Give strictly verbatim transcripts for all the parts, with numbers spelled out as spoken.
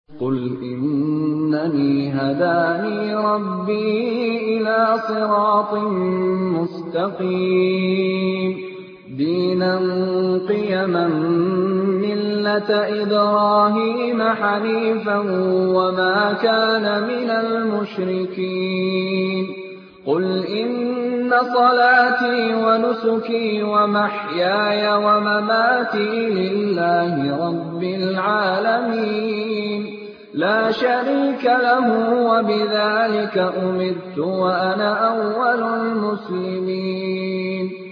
قل إنني هداني ربي إلى صراط مستقيم دينا قيما ملة إبراهيم حنيفا وما كان من المشركين قل إن صلاتي ونسكي ومحياي ومماتي لله رب العالمين لا شريك له وبذلك أمرت وأنا أول المسلمين.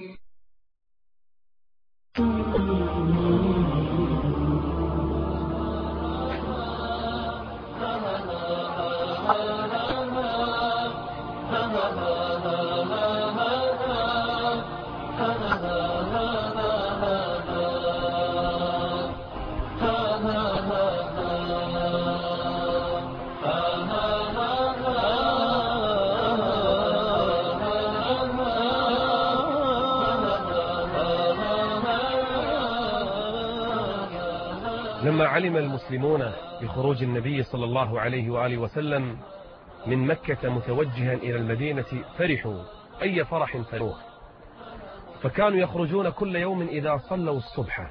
لما علم المسلمون بخروج النبي صلى الله عليه وآله وسلم من مكة متوجها إلى المدينة فرحوا أي فرح فرحوا، فكانوا يخرجون كل يوم إذا صلوا الصبح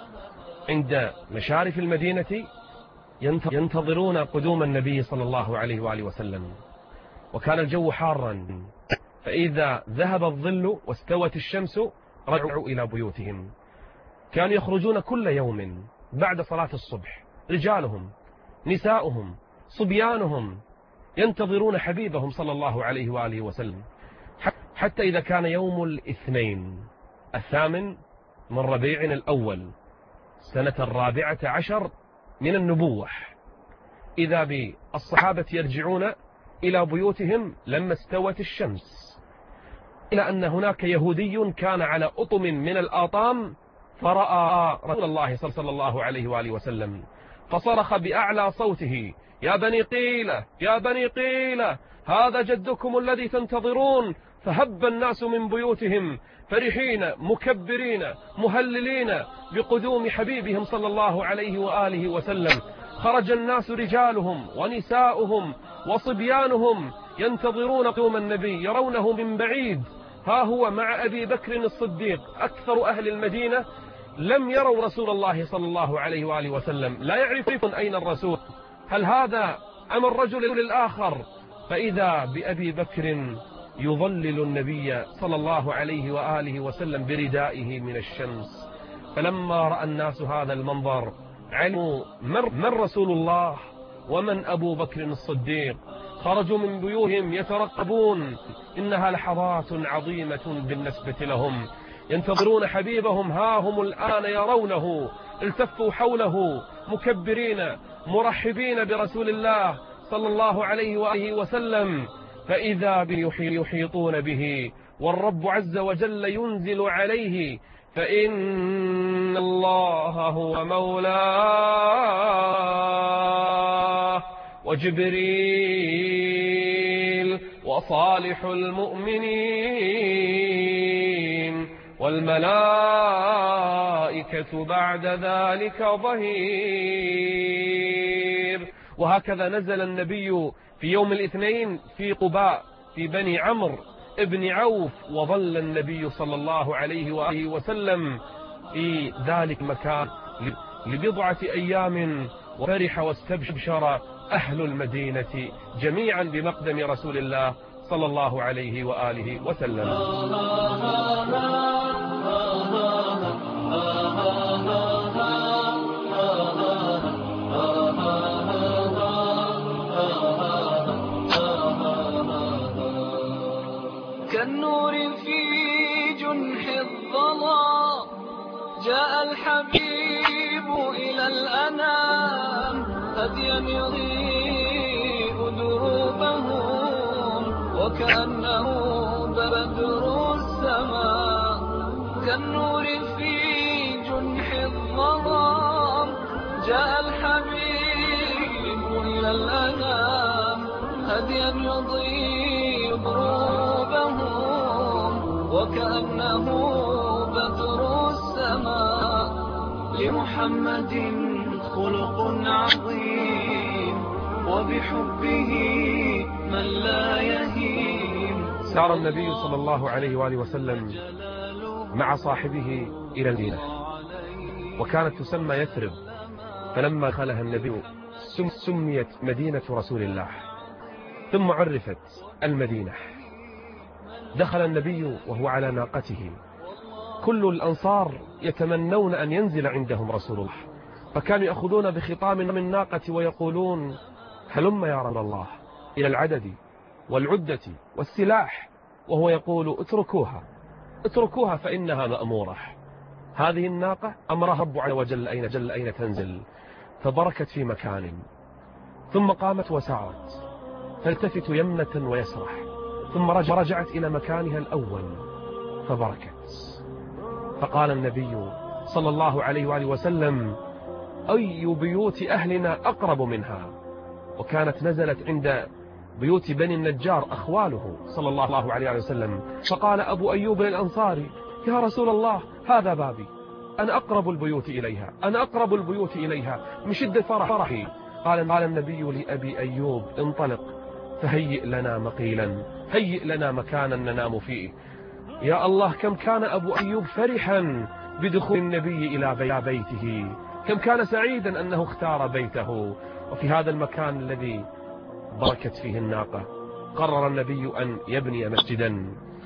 عند مشارف المدينة ينتظرون قدوم النبي صلى الله عليه وآله وسلم، وكان الجو حارا، فإذا ذهب الظل واستوت الشمس رجعوا إلى بيوتهم. كانوا يخرجون كل يوم بعد صلاة الصبح، رجالهم نساؤهم صبيانهم ينتظرون حبيبهم صلى الله عليه وآله وسلم، حتى إذا كان يوم الاثنين الثامن من ربيع الأول سنة الرابعة عشر من النبوة، إذا بالصحابة يرجعون إلى بيوتهم لما استوت الشمس، إلى أن هناك يهودي كان على أطم من الآطام فرأى رسول الله صلى الله عليه وآله وسلم فصرخ بأعلى صوته: يا بني قيلة يا بني قيلة هذا جدكم الذي تنتظرون. فهب الناس من بيوتهم فرحين مكبرين مهللين بقدوم حبيبهم صلى الله عليه وآله وسلم. خرج الناس رجالهم ونساؤهم وصبيانهم ينتظرون قدوم النبي، يرونه من بعيد، ها هو مع أبي بكر الصديق. أكثر أهل المدينة لم يروا رسول الله صلى الله عليه وآله وسلم، لا يعرفون أين الرسول، هل هذا أم الرجل الآخر؟ فإذا بأبي بكر يظلل النبي صلى الله عليه وآله وسلم بردائه من الشمس. فلما رأى الناس هذا المنظر علموا من رسول الله ومن أبو بكر الصديق. خرجوا من بيوتهم يترقبون، إنها لحظات عظيمة بالنسبة لهم، ينتظرون حبيبهم، ها هم الآن يرونه. التفوا حوله مكبرين مرحبين برسول الله صلى الله عليه وآله وسلم، فإذا يحيطون به والرب عز وجل ينزل عليه، فإن الله هو مولاه وجبريل وصالح المؤمنين والملائكة بعد ذلك ظهير. وهكذا نزل النبي في يوم الاثنين في قباء في بني عمرو ابن عوف، وظل النبي صلى الله عليه وآله وسلم في ذلك المكان لبضعة أيام، وفرح واستبشر أهل المدينة جميعا بمقدم رسول الله صلى الله عليه وآله وسلم. كالنور في جنح الظلام جاء الحبيب إلى الأنام، هديا يضيء دروبهم وكأنه بدر السماء. كالنور في جنح الظلام جاء الحبيب إلى الأنام، هديا يضيء دروبهم وكأنه بدر السماء. لمحمد خلق عظيم وبحبه من لا يهين. سار النبي صلى الله عليه وآله وسلم مع صاحبه إلى المدينة، وكانت تسمى يثرب، فلما دخلها النبي سميت مدينة رسول الله، ثم عرفت المدينة. دخل النبي وهو على ناقته، كل الأنصار يتمنون أن ينزل عندهم رسول الله، فكانوا يأخذون بخطام من الناقة ويقولون: هلم يا رسول الله إلى العدد والعدة والسلاح، وهو يقول: اتركوها اتركوها فإنها مأمورة. هذه الناقة أمرها رب عز وجل أين جل أين تنزل، فبركت في مكان، ثم قامت وسارت تلتفت يمنة ويسرح، ثم رجعت إلى مكانها الأول فبركت. فقال النبي صلى الله عليه وآله وسلم: أي بيوت أهلنا أقرب منها؟ وكانت نزلت عند بيوت بني النجار أخواله صلى الله عليه وسلم، فقال أبو أيوب الأنصاري: يا رسول الله هذا بابي، أنا أقرب البيوت إليها أنا أقرب البيوت إليها من شدة فرحي. قال قال النبي لأبي أيوب: انطلق فهيئ لنا مقيلا، هيئ لنا مكانا ننام فيه. يا الله، كم كان أبو أيوب فرحا بدخول النبي إلى بيته، كم كان سعيدا أنه اختار بيته. وفي هذا المكان الذي بركت فيه الناقة قرر النبي أن يبني مسجدا.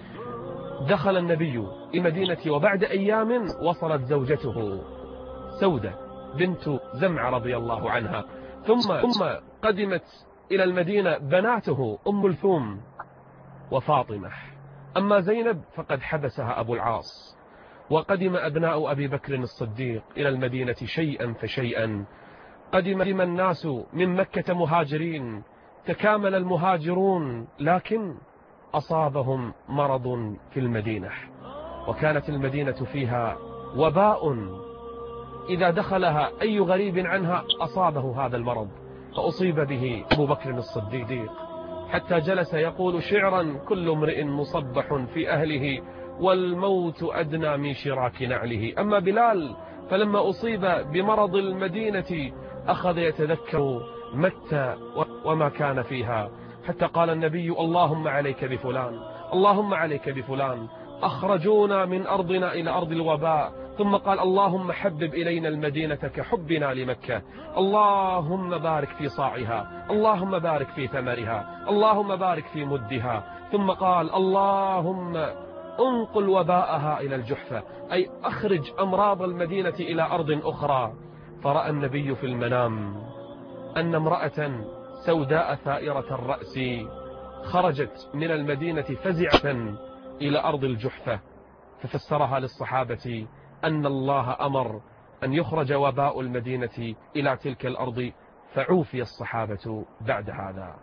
دخل النبي المدينة، وبعد أيام وصلت زوجته سودة بنت زمعة رضي الله عنها، ثم ثم قدمت إلى المدينة بناته أم كلثوم وفاطمة. أما زينب فقد حبسها أبو العاص. وقدم أبناء أبي بكر الصديق إلى المدينة شيئا فشيئا. قدم الناس من مكة مهاجرين، تكامل المهاجرون، لكن أصابهم مرض في المدينة، وكانت المدينة فيها وباء إذا دخلها أي غريب عنها أصابه هذا المرض، فأصيب به أبو بكر الصديق، حتى جلس يقول شعرا: كل امرئ مصبح في أهله والموت أدنى من شراك نعله. أما بلال فلما أصيب بمرض المدينة أخذ يتذكر متى وما كان فيها، حتى قال النبي: اللهم عليك بفلان، اللهم عليك بفلان، أخرجونا من أرضنا إلى أرض الوباء. ثم قال: اللهم حبب إلينا المدينة كحبنا لمكة، اللهم بارك في صاعها، اللهم بارك في ثمرها، اللهم بارك في مدها. ثم قال: اللهم انقل وباءها إلى الجحفة، أي أخرج أمراض المدينة إلى أرض أخرى. فرأى النبي في المنام أن امرأة سوداء ثائرة الرأس خرجت من المدينة فزعة إلى أرض الجحفة، ففسرها للصحابة أن الله أمر أن يخرج وباء المدينة إلى تلك الأرض، فعوفي الصحابة بعد هذا.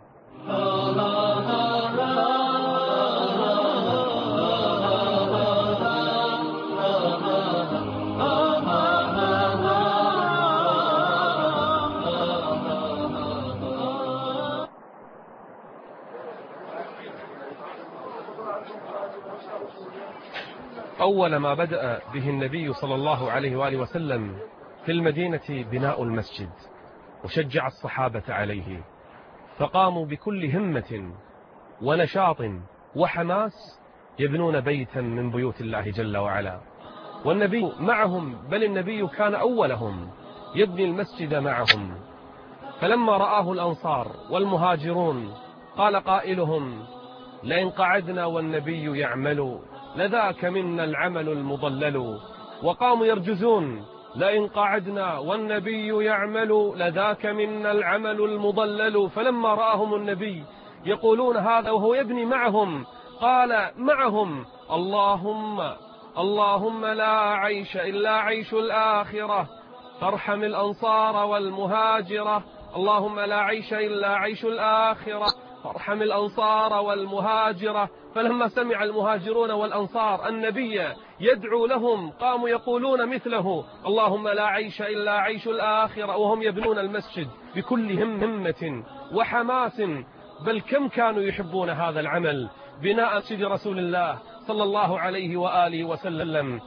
أول ما بدأ به النبي صلى الله عليه وآله وسلم في المدينة بناء المسجد، وشجع الصحابة عليه، فقاموا بكل همة ونشاط وحماس يبنون بيتا من بيوت الله جل وعلا، والنبي معهم، بل النبي كان أولهم يبني المسجد معهم. فلما رآه الأنصار والمهاجرون قال قائلهم: لئن قعدنا والنبي يعمل لذاك منا العمل المضلل. وقاموا يرجزون: لئن قعدنا والنبي يعمل لذاك منا العمل المضلل. فلما رآهم النبي يقولون هذا وهو يبني معهم قال معهم: اللهم اللهم لا عيش إلا عيش الآخرة، فارحم الأنصار والمهاجرة. اللهم لا عيش إلا عيش الآخرة، فارحم الأنصار والمهاجرة. فلما سمع المهاجرون والأنصار النبي يدعو لهم قاموا يقولون مثله: اللهم لا عيش إلا عيش الآخرة، وهم يبنون المسجد بكل همة وحماس. بل كم كانوا يحبون هذا العمل، بناء مسجد رسول الله صلى الله عليه وآله وسلم.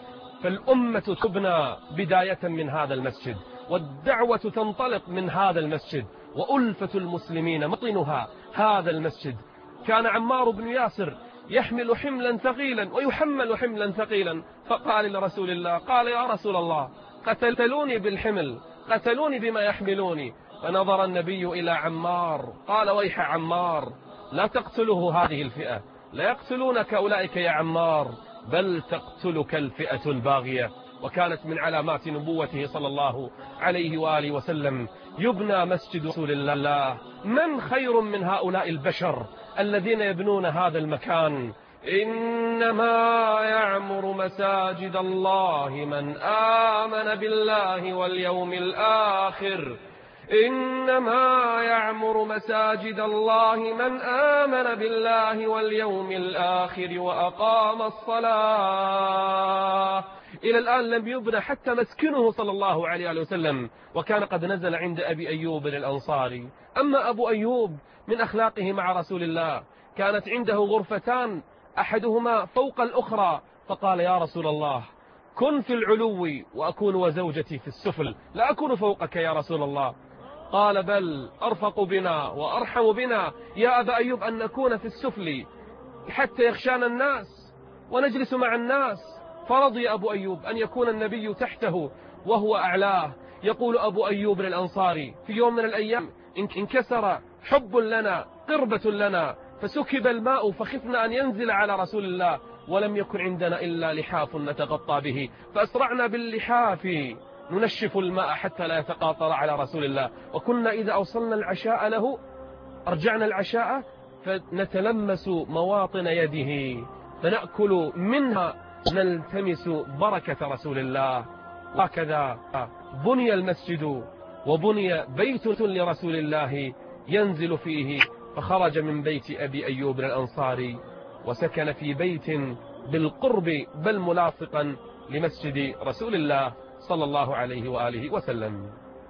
فالأمة تبنى بداية من هذا المسجد، والدعوة تنطلق من هذا المسجد، وألفة المسلمين مطنها هذا المسجد. كان عمار بن ياسر يحمل حملا ثقيلا ويحمل حملا ثقيلا، فقال لرسول الله، قال يا رسول الله قتلوني بالحمل، قتلوني بما يحملوني. فنظر النبي إلى عمار قال ويح عمار، لا تقتله هذه الفئة، لا يقتلونك أولئك يا عمار، بل تقتلك الفئة الباغية. وكانت من علامات نبوته صلى الله عليه وآله وسلم يبنى مسجد رسول الله. من خير من هؤلاء البشر الذين يبنون هذا المكان؟ إنما يعمر مساجد الله من آمن بالله واليوم الآخر، إنما يعمر مساجد الله من آمن بالله واليوم الآخر وأقام الصلاة. إلى الآن لم يبنى حتى مسكنه صلى الله عليه وسلم، وكان قد نزل عند أبي أيوب الأنصاري. أما أبو أيوب من أخلاقه مع رسول الله كانت عنده غرفتان أحدهما فوق الأخرى، فقال يا رسول الله كن في العلو وأكون وزوجتي في السفل، لا أكون فوقك يا رسول الله. قال بل أرفق بنا وأرحم بنا يا أبا أيوب أن نكون في السفل حتى يخشانا الناس ونجلس مع الناس. فرضي أبو أيوب أن يكون النبي تحته وهو أعلاه. يقول أبو أيوب الأنصاري في يوم من الأيام انكسر حب لنا قربة لنا فسكب الماء فخفنا أن ينزل على رسول الله، ولم يكن عندنا إلا لحاف نتغطى به، فأسرعنا باللحاف ننشف الماء حتى لا يتقاطر على رسول الله. وكنا إذا أوصلنا العشاء له أرجعنا العشاء فنتلمس مواطن يده فنأكل منها نلتمس بركة رسول الله. هكذا بني المسجد وبني بيت لرسول الله ينزل فيه، فخرج من بيت أبي أيوب الأنصاري وسكن في بيت بالقرب بل ملاصقا لمسجد رسول الله صلى الله عليه وآله وسلم.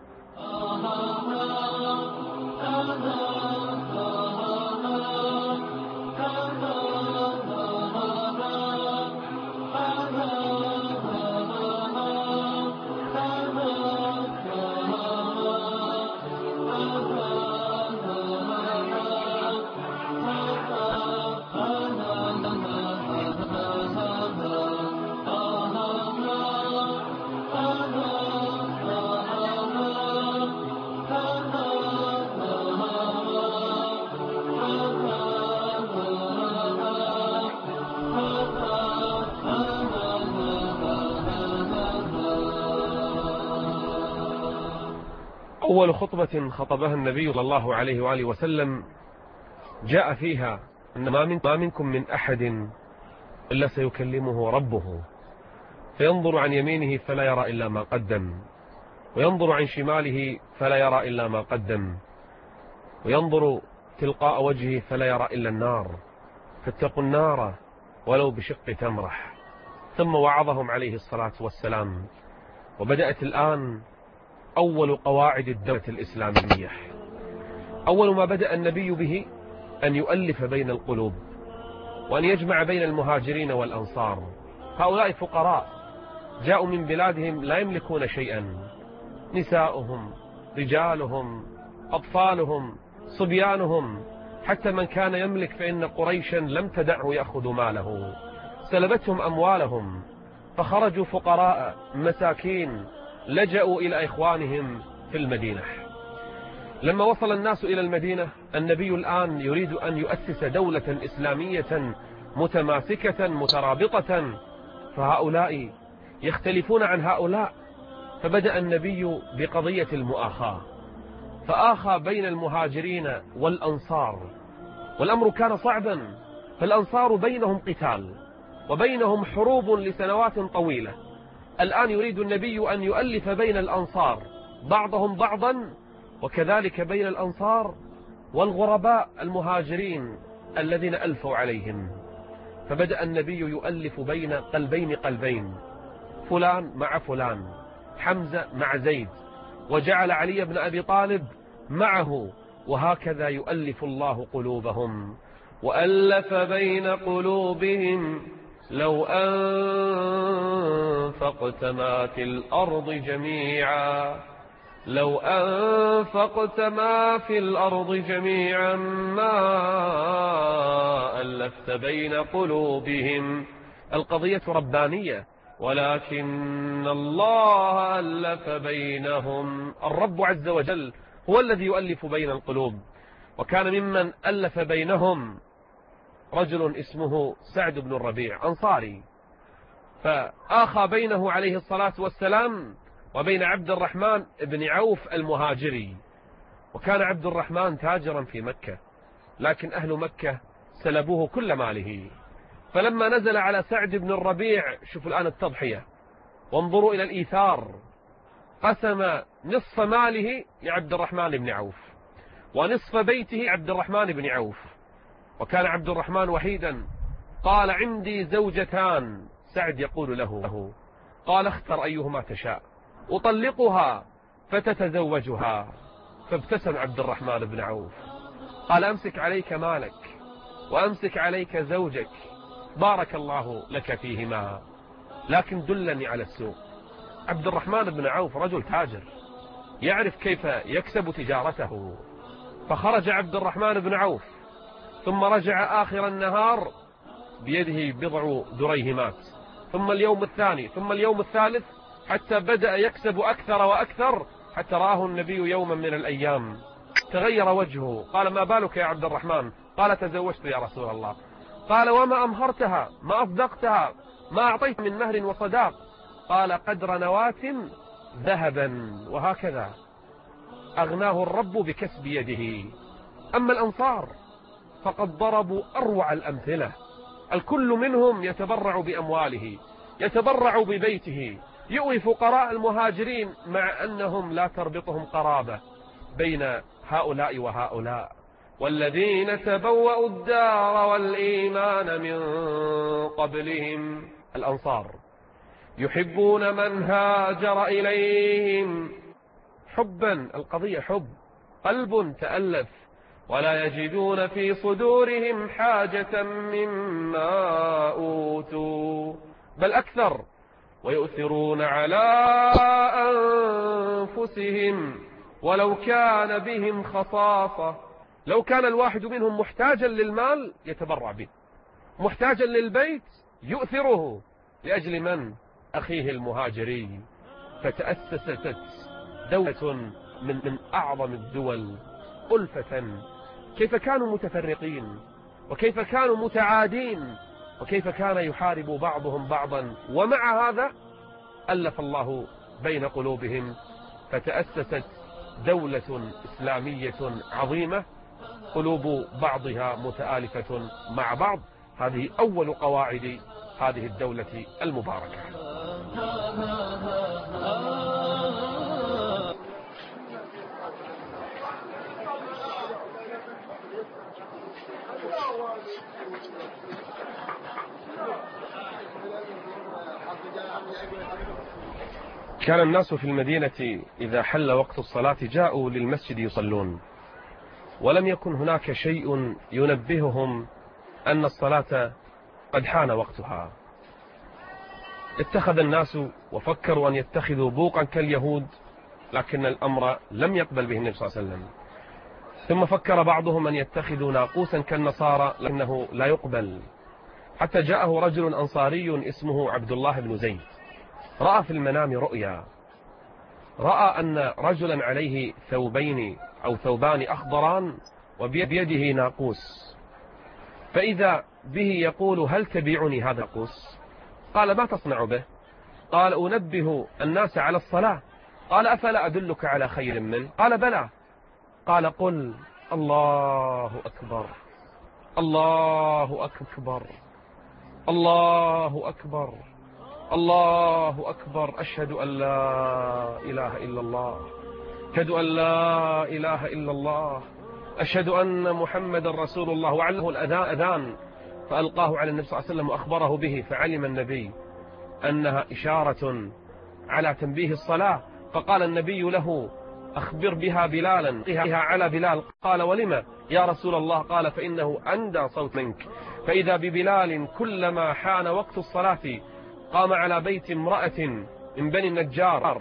أول خطبة خطبها النبي صلى الله عليه وآله وسلم جاء فيها أن ما منكم من أحد إلا سيكلمه ربه، فينظر عن يمينه فلا يرى إلا ما قدم، وينظر عن شماله فلا يرى إلا ما قدم، وينظر تلقاء وجهه فلا يرى إلا النار، فاتقوا النار ولو بشق تمرح. ثم وعظهم عليه الصلاة والسلام. وبدأت الآن أول قواعد الدولة الإسلامية. أول ما بدأ النبي به أن يؤلف بين القلوب وأن يجمع بين المهاجرين والأنصار. هؤلاء فقراء جاءوا من بلادهم لا يملكون شيئا، نساؤهم رجالهم أطفالهم صبيانهم، حتى من كان يملك فإن قريشا لم تدعه يأخذ ماله، سلبتهم أموالهم، فخرجوا فقراء مساكين لجأوا إلى إخوانهم في المدينة. لما وصل الناس إلى المدينة النبي الآن يريد أن يؤسس دولة إسلامية متماسكة مترابطة، فهؤلاء يختلفون عن هؤلاء، فبدأ النبي بقضية المؤاخاة، فآخى بين المهاجرين والأنصار، والأمر كان صعبا، فالأنصار بينهم قتال وبينهم حروب لسنوات طويلة. الآن يريد النبي أن يؤلف بين الأنصار بعضهم بعضا، وكذلك بين الأنصار والغرباء المهاجرين الذين ألفوا عليهم. فبدأ النبي يؤلف بين قلبين قلبين، فلان مع فلان، حمزة مع زيد، وجعل علي بن أبي طالب معه، وهكذا يؤلف الله قلوبهم. وألف بين قلوبهم لو أنفقت ما في الأرض جميعا لو أنفقت ما في الأرض جميعا ما ألفت بين قلوبهم. القضية ربانية، ولكن الله ألف بينهم. الرب عز وجل هو الذي يؤلف بين القلوب. وكان ممن ألف بينهم رجل اسمه سعد بن الربيع أنصاري، فآخى بينه عليه الصلاة والسلام وبين عبد الرحمن بن عوف المهاجري. وكان عبد الرحمن تاجرا في مكة، لكن أهل مكة سلبوه كل ماله. فلما نزل على سعد بن الربيع، شوفوا الآن التضحية، وانظروا إلى الإيثار، قسم نصف ماله لعبد الرحمن بن عوف ونصف بيته عبد الرحمن بن عوف. وكان عبد الرحمن وحيدا. قال عندي زوجتان. سعد يقول له، قال اختر أيهما تشاء أطلقها فتتزوجها. فابتسم عبد الرحمن بن عوف، قال أمسك عليك مالك وأمسك عليك زوجك، بارك الله لك فيهما، لكن دلني على السوق. عبد الرحمن بن عوف رجل تاجر يعرف كيف يكسب تجارته. فخرج عبد الرحمن بن عوف، ثم رجع آخر النهار بيده بضع دريهمات، ثم اليوم الثاني، ثم اليوم الثالث، حتى بدأ يكسب أكثر وأكثر، حتى رآه النبي يوما من الأيام تغير وجهه. قال ما بالك يا عبد الرحمن؟ قال تزوجت يا رسول الله. قال وما أمهرتها؟ ما أصدقتها؟ ما أعطيت من مهر وصداق؟ قال قدر نواة ذهبا. وهكذا أغناه الرب بكسب يده. أما الأنصار فقد ضربوا أروع الأمثلة. الكل منهم يتبرع بأمواله، يتبرع ببيته، يؤوي فقراء المهاجرين، مع أنهم لا تربطهم قرابة بين هؤلاء وهؤلاء. والذين تبوأوا الدار والإيمان من قبلهم، الأنصار، يحبون من هاجر إليهم حبا، القضية حب، قلب تألف، ولا يجدون في صدورهم حاجة مما أوتوا، بل أكثر، ويؤثرون على أنفسهم ولو كان بهم خصاصة. لو كان الواحد منهم محتاجا للمال يتبرع به، محتاجا للبيت يؤثره لأجل من؟ أخيه المهاجري. فتأسست دولة من, من أعظم الدول ألفة. كيف كانوا متفرقين، وكيف كانوا متعادين، وكيف كان يحارب بعضهم بعضا، ومع هذا ألف الله بين قلوبهم، فتأسست دولة إسلامية عظيمة، قلوب بعضها متآلفة مع بعض. هذه أول قواعد هذه الدولة المباركة. كان الناس في المدينة إذا حل وقت الصلاة جاءوا للمسجد يصلون، ولم يكن هناك شيء ينبههم أن الصلاة قد حان وقتها. اتخذ الناس وفكروا أن يتخذوا بوقا كاليهود، لكن الأمر لم يقبل به النبي صلى الله عليه وسلم. ثم فكر بعضهم أن يتخذوا ناقوسا كالنصارى، لكنه لا يقبل. حتى جاءه رجل أنصاري اسمه عبد الله بن زيد، رأى في المنام رؤيا، رأى أن رجلا عليه ثوبين أو ثوبان أخضران وبيده ناقوس، فإذا به يقول هل تبيعني هذا الناقوس؟ قال ما تصنع به؟ قال أنبه الناس على الصلاة. قال أفلا أدلك على خير منه؟ قال بلى. قال قل الله أكبر الله أكبر الله أكبر الله أكبر، أشهد أن لا إله إلا الله، أشهد أن لا إله إلا الله، أشهد أن محمد رسول الله. وعلمه الأذان أذان، فألقاه على النبي صلى الله عليه وسلم وأخبره به، فعلم النبي أنها إشارة على تنبيه الصلاة. فقال النبي له أخبر بها بلالا، بها على بلال. قال ولما يا رسول الله؟ قال فإنه أندى صوت منك. فإذا ببلال كلما حان وقت الصلاة قام على بيت امرأة من بني النجار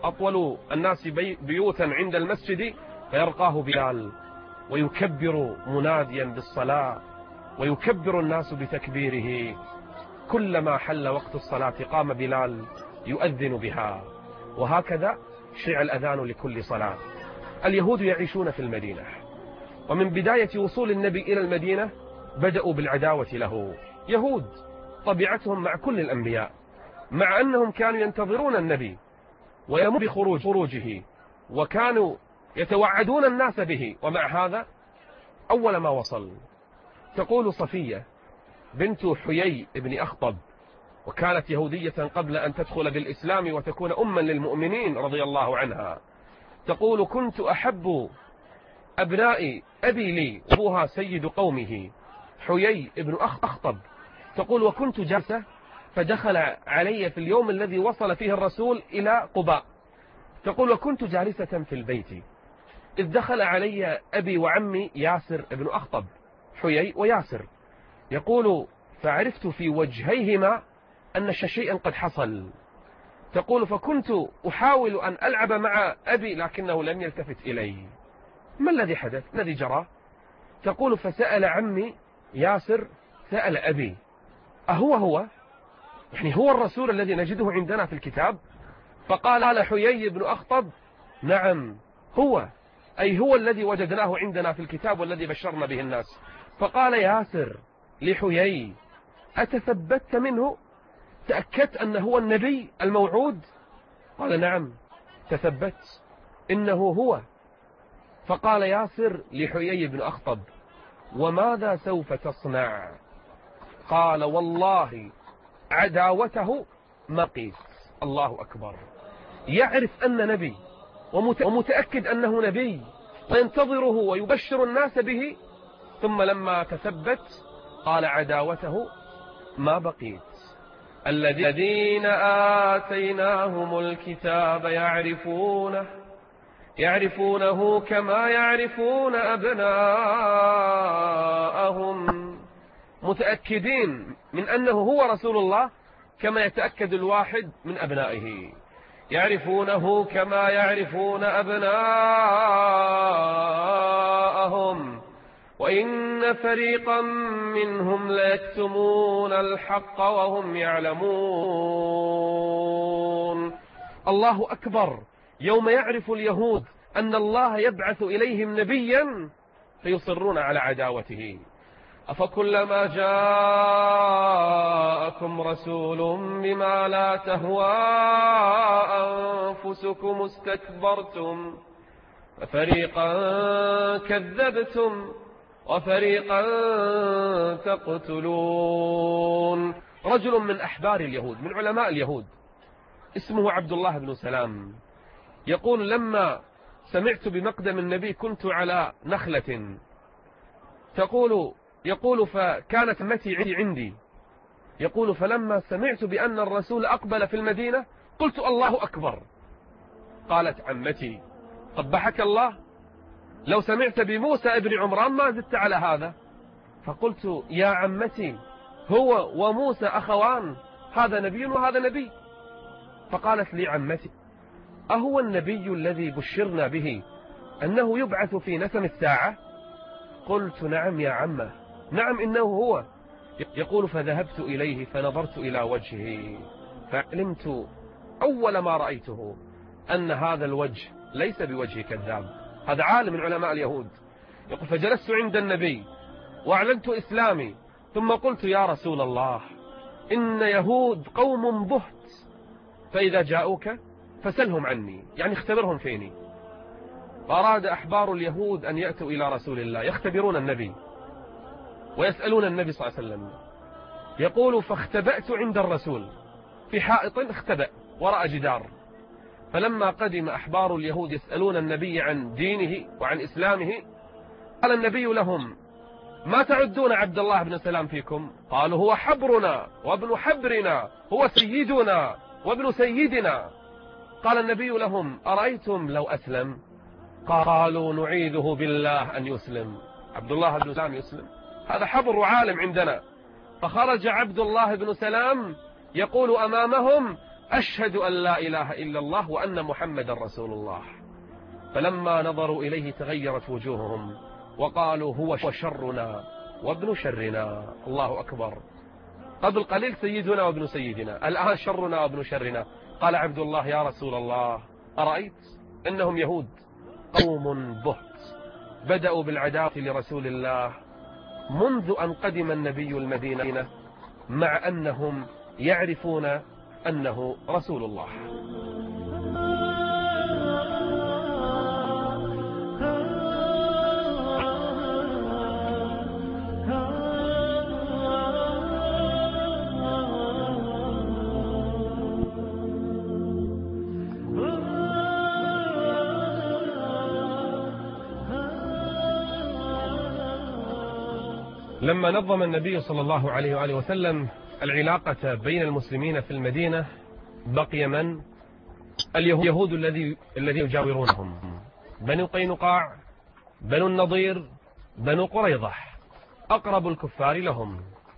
أطول الناس بي بيوتا عند المسجد فيرقاه بلال ويكبر مناديا بالصلاة ويكبر الناس بتكبيره. كلما حل وقت الصلاة قام بلال يؤذن بها، وهكذا شرع الأذان لكل صلاة. اليهود يعيشون في المدينة، ومن بداية وصول النبي إلى المدينة بدأوا بالعداوة له. يهود طبيعتهم مع كل الأنبياء، مع أنهم كانوا ينتظرون النبي ويمر بخروج خروجه وكانوا يتوعدون الناس به، ومع هذا أول ما وصل تقول صفية بنت حيي بن أخطب، وكانت يهودية قبل أن تدخل بالإسلام وتكون أما للمؤمنين رضي الله عنها، تقول كنت أحب أبناء أبي لي وأبوها سيد قومه حيي بن أخطب، تقول وكنت جالسة فدخل علي في اليوم الذي وصل فيه الرسول إلى قباء، تقول وكنت جالسة في البيت إذ دخل علي أبي وعمي ياسر بن أخطب حيي وياسر، يقول فعرفت في وجهيهما أن شيئا قد حصل، تقول فكنت أحاول أن ألعب مع أبي لكنه لم يلتفت إلي. ما الذي حدث؟ الذي جرى؟ تقول فسأل عمي ياسر سأل أبي أهو هو؟ يعني هو الرسول الذي نجده عندنا في الكتاب؟ فقال حيي بن أخطب نعم هو، أي هو الذي وجدناه عندنا في الكتاب والذي بشرنا به الناس. فقال ياسر لحيي أتثبت منه؟ تأكدت أنه هو النبي الموعود؟ قال نعم تثبت إنه هو. فقال ياسر لحيي بن أخطب وماذا سوف تصنع؟ قال والله عداوته ما قيس. الله أكبر، يعرف أن نبي ومتأكد أنه نبي وينتظره ويبشر الناس به، ثم لما تثبت قال عداوته ما بقيت. الذين آتيناهم الكتاب يعرفونه يعرفونه كما يعرفون أبناءهم، متأكدين من أنه هو رسول الله كما يتأكد الواحد من أبنائه، يعرفونه كما يعرفون أبناءهم وإن فريقا منهم ليكتمون الحق وهم يعلمون. الله أكبر، يوم يعرف اليهود أن الله يبعث إليهم نبيا فيصرون على عداوته. أفكلما جاءكم رسول بما لا تهوى أنفسكم استكبرتم ففريقا كذبتم وفريقا تقتلون. رجل من أحبار اليهود من علماء اليهود اسمه عبد الله بن سلام يقول لما سمعت بمقدم النبي كنت على نخلة، تقول يقول فكانت عمتي عندي، يقول فلما سمعت بأن الرسول أقبل في المدينة قلت الله أكبر. قالت عمتي قبحك الله، لو سمعت بموسى ابن عمران ما زدت على هذا. فقلت يا عمتي هو وموسى أخوان، هذا نبي وهذا نبي. فقالت لي عمتي أهو النبي الذي بشرنا به أنه يبعث في نسم الساعة؟ قلت نعم يا عمه، نعم إنه هو. يقول فذهبت إليه فنظرت إلى وجهه فعلمت أول ما رأيته أن هذا الوجه ليس بوجه كذاب، هذا عالم من علماء اليهود. يقول فجلست عند النبي وأعلنت إسلامي ثم قلت يا رسول الله إن يهود قوم بهت، فإذا جاءوك فسلهم عني، يعني اختبرهم فيني. فأراد أحبار اليهود أن يأتوا إلى رسول الله يختبرون النبي ويسألون النبي صلى الله عليه وسلم. يقول فاختبأت عند الرسول في حائط اختبأ وراء جدار، فلما قدم أحبار اليهود يسألون النبي عن دينه وعن إسلامه قال النبي لهم ما تعدون عبد الله بن سلام فيكم؟ قالوا هو حبرنا وابن حبرنا، هو سيدنا وابن سيدنا. قال النبي لهم أرأيتم لو أسلم؟ قالوا نعيذه بالله أن يسلم، عبد الله بن سلام يسلم، هذا حبر وعالم عندنا. فخرج عبد الله بن سلام يقول أمامهم أشهد أن لا إله إلا الله وأن محمد رسول الله. فلما نظروا إليه تغيرت وجوههم وقالوا هو شرنا وابن شرنا. الله أكبر. قبل قليل سيدنا وابن سيدنا، الآن شرنا وابن شرنا. قال عبد الله يا رسول الله أرأيت إنهم يهود قوم بهت بدأوا بالعداوة لرسول الله منذ أن قدم النبي المدينة، مع أنهم يعرفون أنه رسول الله. لما نظم النبي صلى الله عليه وآله وسلم العلاقة بين المسلمين في المدينة بقي من؟ اليهود الذي الذي يجاورونهم، بنو قينقاع، بنو النضير، بنو قريظة، أقرب الكفار لهم.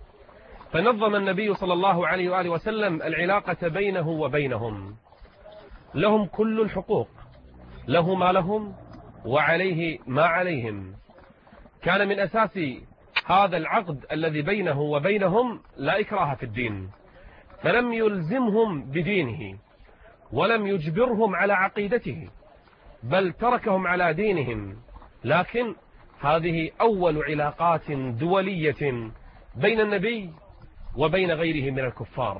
فنظم النبي صلى الله عليه وآله وسلم العلاقة بينه وبينهم. لهم كل الحقوق، له ما لهم وعليه ما عليهم. كان من أساس هذا العقد الذي بينه وبينهم لا إكراه في الدين، فلم يلزمهم بدينه ولم يجبرهم على عقيدته، بل تركهم على دينهم. لكن هذه أول علاقات دولية بين النبي وبين غيره من الكفار.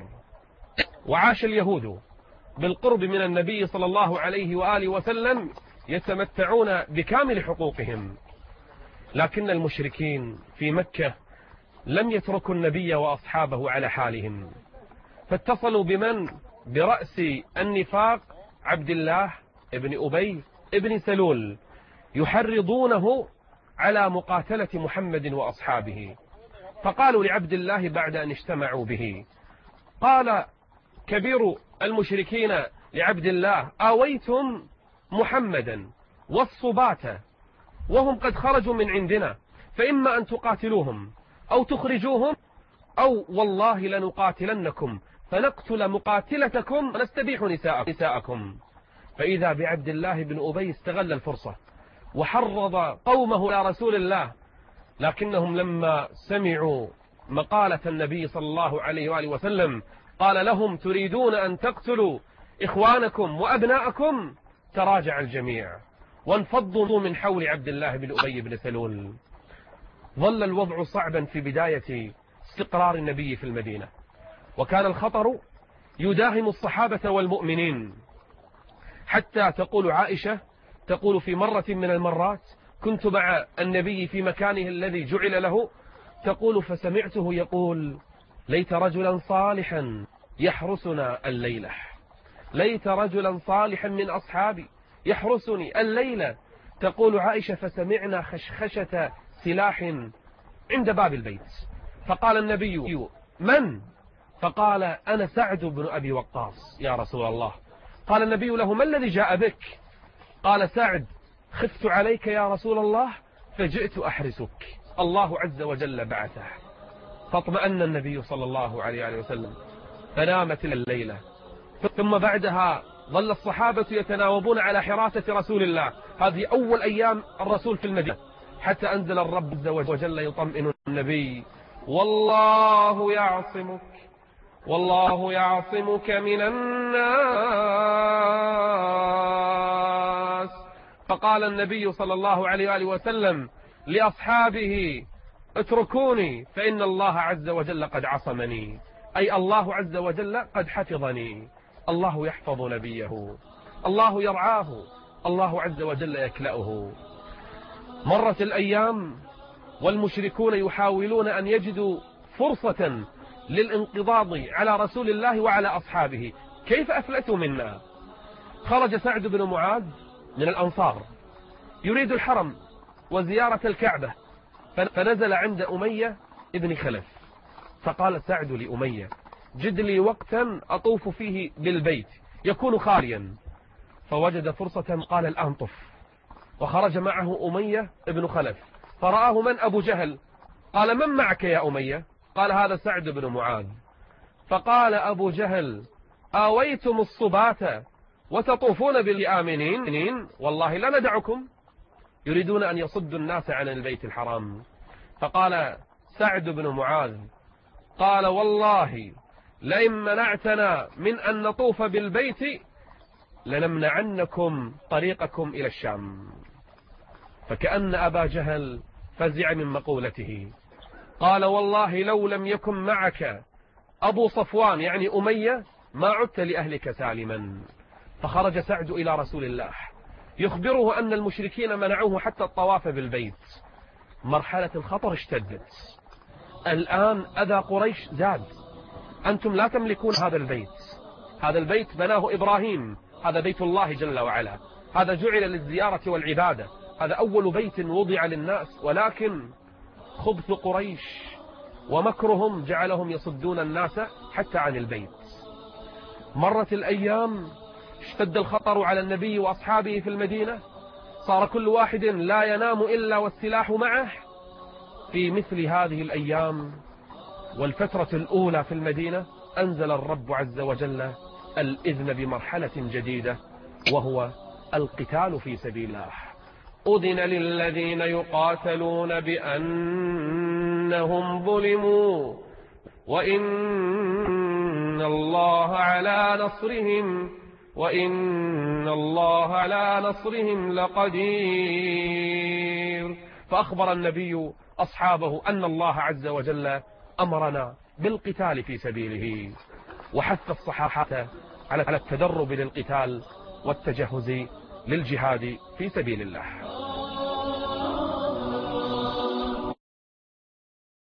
وعاش اليهود بالقرب من النبي صلى الله عليه وآله وسلم يتمتعون بكامل حقوقهم. لكن المشركين في مكة لم يتركوا النبي وأصحابه على حالهم، فاتصلوا بمن؟ برأس النفاق عبد الله ابن أبي ابن سلول، يحرضونه على مقاتلة محمد وأصحابه. فقالوا لعبد الله بعد أن اجتمعوا به، قال كبير المشركين لعبد الله آويتم محمدا والصبات وهم قد خرجوا من عندنا، فإما أن تقاتلوهم أو تخرجوهم أو والله لنقاتلنكم فنقتل مقاتلتكم ونستبيح نساءكم. فإذا بعبد الله بن أبي استغل الفرصة وحرض قومه إلى رسول الله، لكنهم لما سمعوا مقالة النبي صلى الله عليه وآله وسلم قال لهم تريدون أن تقتلوا إخوانكم وأبناءكم، تراجع الجميع وانفضوا من حول عبد الله بن أبي بن سلول. ظل الوضع صعبا في بداية استقرار النبي في المدينة، وكان الخطر يداهم الصحابة والمؤمنين، حتى تقول عائشة تقول في مرة من المرات كنت مع النبي في مكانه الذي جعل له، تقول فسمعته يقول ليت رجلا صالحا يحرسنا الليلة، ليت رجلا صالحا من أصحابي يحرسني الليلة. تقول عائشة فسمعنا خشخشة سلاح عند باب البيت، فقال النبي من؟ فقال أنا سعد بن أبي وقاص يا رسول الله. قال النبي له ما الذي جاء بك؟ قال سعد خفت عليك يا رسول الله فجئت أحرسك، الله عز وجل بعثه. فاطمأن النبي صلى الله عليه وسلم فنامت الليلة. ثم بعدها ظل الصحابة يتناوبون على حراسة رسول الله. هذه أول أيام الرسول في المدينة، حتى أنزل الرب عز وجل يطمئن النبي والله يعصمك والله يعصمك من الناس. فقال النبي صلى الله عليه وآله وسلم لأصحابه اتركوني فإن الله عز وجل قد عصمني، أي الله عز وجل قد حفظني. الله يحفظ نبيه، الله يرعاه، الله عز وجل يكلأه. مرت الأيام والمشركون يحاولون أن يجدوا فرصة للانقضاض على رسول الله وعلى أصحابه. كيف أفلتوا منا؟ خرج سعد بن معاذ من الأنصار يريد الحرم وزيارة الكعبة، فنزل عند أمية ابن خلف، فقال سعد لأمية جد لي وقتا أطوف فيه بالبيت يكون خاليا، فوجد فرصة قال الآن طف. وخرج معه أمية ابن خلف فرآه من؟ أبو جهل. قال من معك يا أمية؟ قال هذا سعد بن معاذ. فقال أبو جهل آويتم الصبات وتطوفون بالآمنين والله لا ندعكم. يريدون أن يصدوا الناس عن البيت الحرام. فقال سعد بن معاذ قال والله لئن منعتنا من أن نطوف بالبيت لنمنعنكم طريقكم إلى الشام. فكأن أبا جهل فزع من مقولته. قال والله لو لم يكن معك أبو صفوان يعني أمية ما عدت لأهلك سالما. فخرج سعد إلى رسول الله يخبره أن المشركين منعوه حتى الطواف بالبيت. مرحلة الخطر اشتدت. الآن أذى قريش زاد. أنتم لا تملكون هذا البيت. هذا البيت بناه إبراهيم. هذا بيت الله جل وعلا. هذا جعل للزيارة والعبادة. هذا أول بيت وضع للناس. ولكن خبث قريش ومكرهم جعلهم يصدون الناس حتى عن البيت. مرت الأيام اشتد الخطر على النبي وأصحابه في المدينة. صار كل واحد لا ينام إلا والسلاح معه. في مثل هذه الأيام والفترة الأولى في المدينة أنزل الرب عز وجل الإذن بمرحلة جديدة وهو القتال في سبيل الله. أذن للذين يقاتلون بأنهم ظلموا وإن الله على نصرهم وإن الله على نصرهم لقدير. فأخبر النبي أصحابه أن الله عز وجل أمرنا بالقتال في سبيله، وحث الصحابة على التدرب للقتال والتجهز للجهاد في سبيل الله.